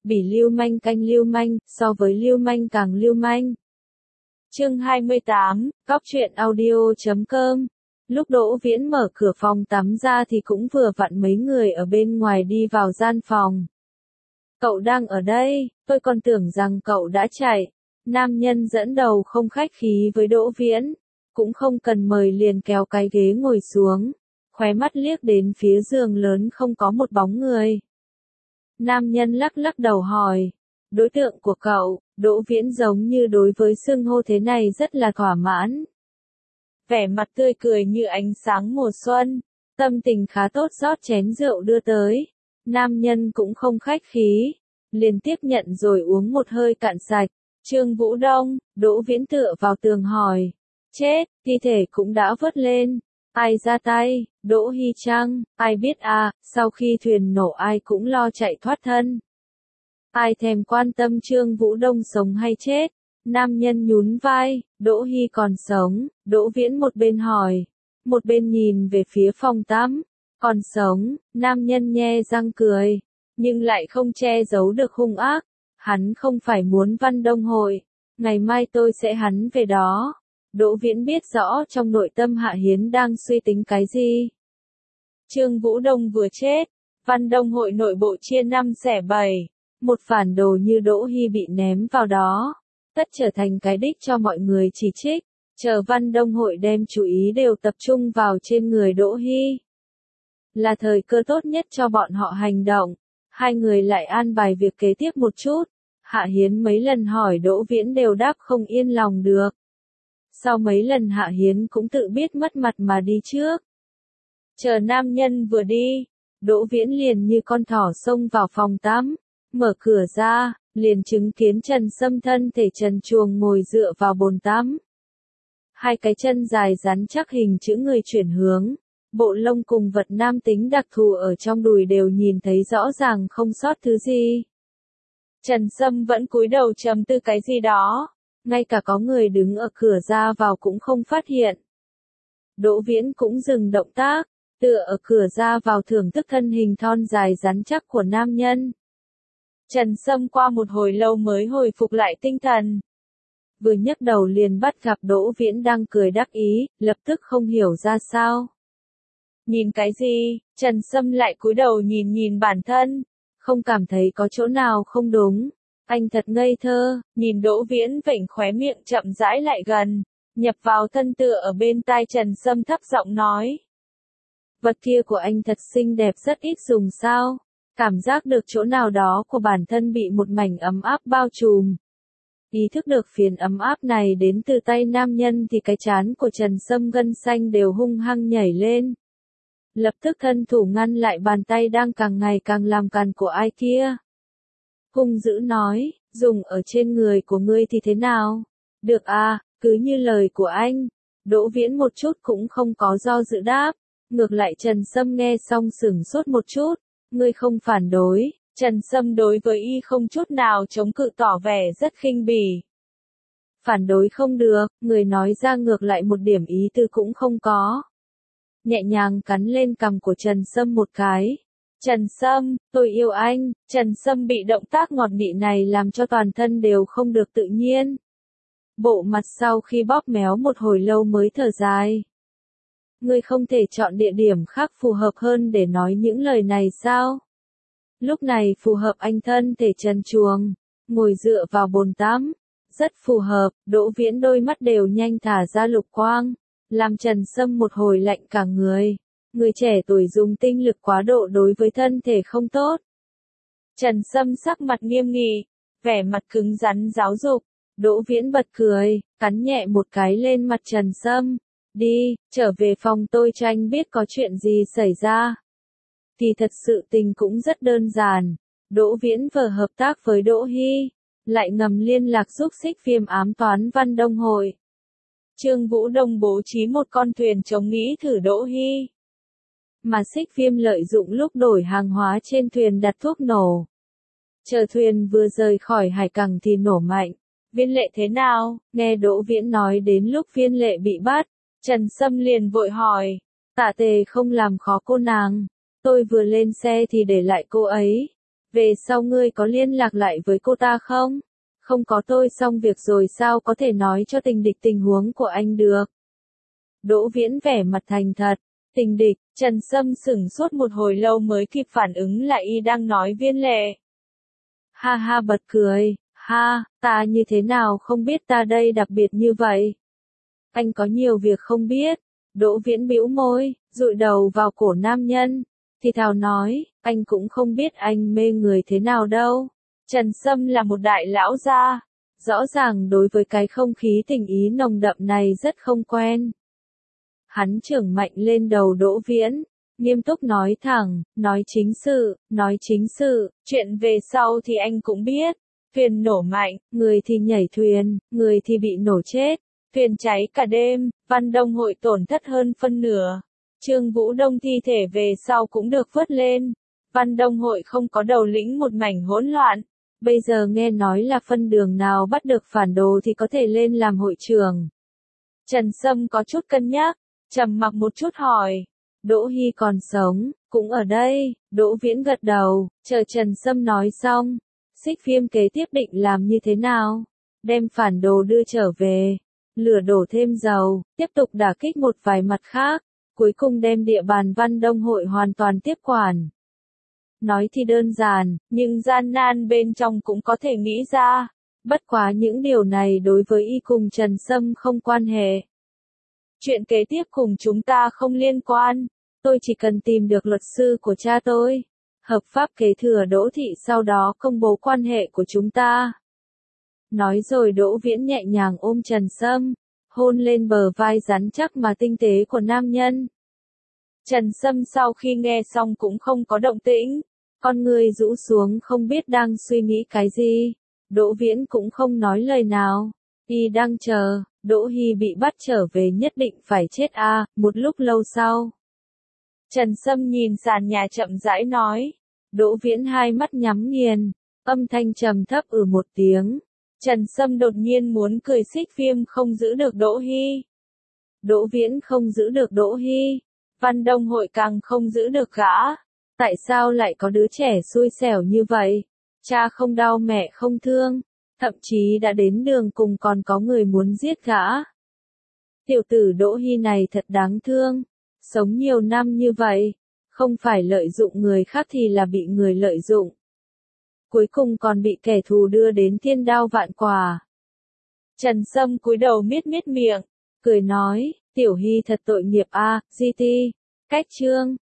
Bỉ lưu manh canh lưu manh, so với lưu manh càng lưu manh. Chương 28, Cóc truyện audio.com. Lúc Đỗ Viễn mở cửa phòng tắm ra thì cũng vừa vặn mấy người ở bên ngoài đi vào gian phòng. Cậu đang ở đây, tôi còn tưởng rằng cậu đã chạy. Nam nhân dẫn đầu không khách khí với Đỗ Viễn, cũng không cần mời liền kéo cái ghế ngồi xuống, khóe mắt liếc đến phía giường lớn không có một bóng người. Nam nhân lắc lắc đầu hỏi, đối tượng của cậu, Đỗ Viễn giống như đối với xưng hô thế này rất là thỏa mãn. Vẻ mặt tươi cười như ánh sáng mùa xuân, tâm tình khá tốt rót chén rượu đưa tới. Nam nhân cũng không khách khí, liền tiếp nhận rồi uống một hơi cạn sạch. Trương Vũ Đông, Đỗ Viễn tựa vào tường hỏi, chết, thi thể cũng đã vớt lên. Ai ra tay, Đỗ Hy Trăng, ai biết à, sau khi thuyền nổ ai cũng lo chạy thoát thân. Ai thèm quan tâm Trương Vũ Đông sống hay chết. Nam nhân nhún vai, Đỗ Hy còn sống. Đỗ Viễn một bên hỏi, một bên nhìn về phía phòng tắm. Còn sống, nam nhân nhe răng cười, nhưng lại không che giấu được hung ác. Hắn không phải muốn Văn Đông hội, ngày mai tôi sẽ hắn về đó. Đỗ Viễn biết rõ trong nội tâm Hạ Hiến đang suy tính cái gì. Trương Vũ Đông vừa chết, Văn Đông hội nội bộ chia 5 xẻ 7, một phản đồ như Đỗ Hy bị ném vào đó, tất trở thành cái đích cho mọi người chỉ trích, chờ Văn Đông hội đem chú ý đều tập trung vào trên người Đỗ Hy. Là thời cơ tốt nhất cho bọn họ hành động, hai người lại an bài việc kế tiếp một chút. Hạ Hiến mấy lần hỏi Đỗ Viễn đều đáp không yên lòng được. Sau mấy lần Hạ Hiến cũng tự biết mất mặt mà đi trước. Chờ nam nhân vừa đi, Đỗ Viễn liền như con thỏ xông vào phòng tắm, mở cửa ra, liền chứng kiến Trần Sâm thân thể trần truồng ngồi dựa vào bồn tắm. Hai cái chân dài rắn chắc hình chữ người chuyển hướng, bộ lông cùng vật nam tính đặc thù ở trong đùi đều nhìn thấy rõ ràng không sót thứ gì. Trần Sâm vẫn cúi đầu trầm tư cái gì đó, ngay cả có người đứng ở cửa ra vào cũng không phát hiện. Đỗ Viễn cũng dừng động tác, tựa ở cửa ra vào thưởng thức thân hình thon dài rắn chắc của nam nhân. Trần Sâm qua một hồi lâu mới hồi phục lại tinh thần. Vừa nhấc đầu liền bắt gặp Đỗ Viễn đang cười đắc ý, lập tức không hiểu ra sao. Nhìn cái gì? Trần Sâm lại cúi đầu nhìn nhìn bản thân, không cảm thấy có chỗ nào không đúng. Anh thật ngây thơ, nhìn Đỗ Viễn vểnh khóe miệng chậm rãi lại gần, nhập vào thân tựa ở bên tai Trần Sâm thấp giọng nói. Vật kia của anh thật xinh đẹp rất ít dùng sao? Cảm giác được chỗ nào đó của bản thân bị một mảnh ấm áp bao trùm. Ý thức được phiền ấm áp này đến từ tay nam nhân thì cái trán của Trần Sâm gân xanh đều hung hăng nhảy lên. Lập tức thân thủ ngăn lại bàn tay đang càng ngày càng làm càn của ai kia. Hung dữ nói, dùng ở trên người của ngươi thì thế nào? Được à, cứ như lời của anh. Đỗ Viễn một chút cũng không có do dự đáp. Ngược lại Trần Sâm nghe xong sửng sốt một chút. Ngươi không phản đối. Trần Sâm đối với y không chút nào chống cự tỏ vẻ rất khinh bỉ. Phản đối không được, người nói ra ngược lại một điểm ý tư cũng không có. Nhẹ nhàng cắn lên cằm của Trần Sâm một cái. Trần Sâm, tôi yêu anh. Trần Sâm bị động tác ngọt nị này làm cho toàn thân đều không được tự nhiên. Bộ mặt sau khi bóp méo một hồi lâu mới thở dài. Ngươi không thể chọn địa điểm khác phù hợp hơn để nói những lời này sao? Lúc này phù hợp anh thân thể trần truồng, ngồi dựa vào bồn tắm. Rất phù hợp, Đỗ Viễn đôi mắt đều nhanh thả ra lục quang, làm Trần Sâm một hồi lạnh cả người. Người trẻ tuổi dùng tinh lực quá độ đối với thân thể không tốt. Trần Sâm sắc mặt nghiêm nghị, vẻ mặt cứng rắn giáo dục. Đỗ Viễn bật cười, cắn nhẹ một cái lên mặt Trần Sâm. Đi, trở về phòng tôi cho anh biết có chuyện gì xảy ra. Thì thật sự tình cũng rất đơn giản. Đỗ Viễn vừa hợp tác với Đỗ Hy, lại ngầm liên lạc giúp Xích Viêm ám toán Văn Đông hội. Trương Vũ Đông bố trí một con thuyền chống nghĩ thử Đỗ Hy. Mà Xích Viêm lợi dụng lúc đổi hàng hóa trên thuyền đặt thuốc nổ. Chờ thuyền vừa rời khỏi hải cảng thì nổ mạnh. Viên Lệ thế nào? Nghe Đỗ Viễn nói đến lúc Viên Lệ bị bắt, Trần Sâm liền vội hỏi. Tạ Tề không làm khó cô nàng. Tôi vừa lên xe thì để lại cô ấy. Về sau ngươi có liên lạc lại với cô ta không? Không có tôi xong việc rồi sao có thể nói cho tình địch tình huống của anh được? Đỗ Viễn vẻ mặt thành thật. Tình địch, Trần Sâm sững sốt một hồi lâu mới kịp phản ứng lại y đang nói Viên Lệ. Ha ha bật cười, ha, ta như thế nào không biết ta đây đặc biệt như vậy. Anh có nhiều việc không biết. Đỗ Viễn bĩu môi, dụi đầu vào cổ nam nhân. Thì thào nói, anh cũng không biết anh mê người thế nào đâu. Trần Sâm là một đại lão gia. Rõ ràng đối với cái không khí tình ý nồng đậm này rất không quen. Hắn chưởng mạnh lên đầu Đỗ Viễn, nghiêm túc nói thẳng, nói chính sự, chuyện về sau thì anh cũng biết. Thuyền nổ mạnh, người thì nhảy thuyền, người thì bị nổ chết. Thuyền cháy cả đêm, Văn Đông Hội tổn thất hơn phân nửa. Trương Vũ Đông thi thể về sau cũng được vớt lên. Văn Đông Hội không có đầu lĩnh một mảnh hỗn loạn. Bây giờ nghe nói là phân đường nào bắt được phản đồ thì có thể lên làm hội trưởng. Trần Sâm có chút cân nhắc, trầm mặc một chút hỏi. Đỗ Hy còn sống, cũng ở đây. Đỗ Viễn gật đầu, chờ Trần Sâm nói xong. Xích Viêm kế tiếp định làm như thế nào? Đem phản đồ đưa trở về. Lửa đổ thêm dầu, tiếp tục đả kích một vài mặt khác. Cuối cùng đem địa bàn Văn Đông Hội hoàn toàn tiếp quản. Nói thì đơn giản, nhưng gian nan bên trong cũng có thể nghĩ ra. Bất quá những điều này đối với y cùng Trần Sâm không quan hệ. Chuyện kế tiếp cùng chúng ta không liên quan. Tôi chỉ cần tìm được luật sư của cha tôi. Hợp pháp kế thừa Đỗ Thị sau đó công bố quan hệ của chúng ta. Nói rồi Đỗ Viễn nhẹ nhàng ôm Trần Sâm, hôn lên bờ vai rắn chắc mà tinh tế của nam nhân. Trần Sâm sau khi nghe xong cũng không có động tĩnh, con người rũ xuống không biết đang suy nghĩ cái gì. Đỗ Viễn cũng không nói lời nào, y đang chờ, Đỗ Hy bị bắt trở về nhất định phải chết a. Một lúc lâu sau, Trần Sâm nhìn sàn nhà chậm rãi nói. Đỗ Viễn hai mắt nhắm nghiền, âm thanh trầm thấp một tiếng. Trần Sâm đột nhiên muốn cười. Xích Viêm không giữ được Đỗ Hy. Đỗ Viễn không giữ được Đỗ Hy. Văn Đông Hội càng không giữ được gã. Tại sao lại có đứa trẻ xui xẻo như vậy? Cha không đau mẹ không thương. Thậm chí đã đến đường cùng còn có người muốn giết gã. Tiểu tử Đỗ Hy này thật đáng thương. Sống nhiều năm như vậy. Không phải lợi dụng người khác thì là bị người lợi dụng. Cuối cùng còn bị kẻ thù đưa đến thiên đao vạn quả. Trần Sâm cúi đầu miết miết miệng, cười nói, Tiểu Hy thật tội nghiệp a. GT. Cách chương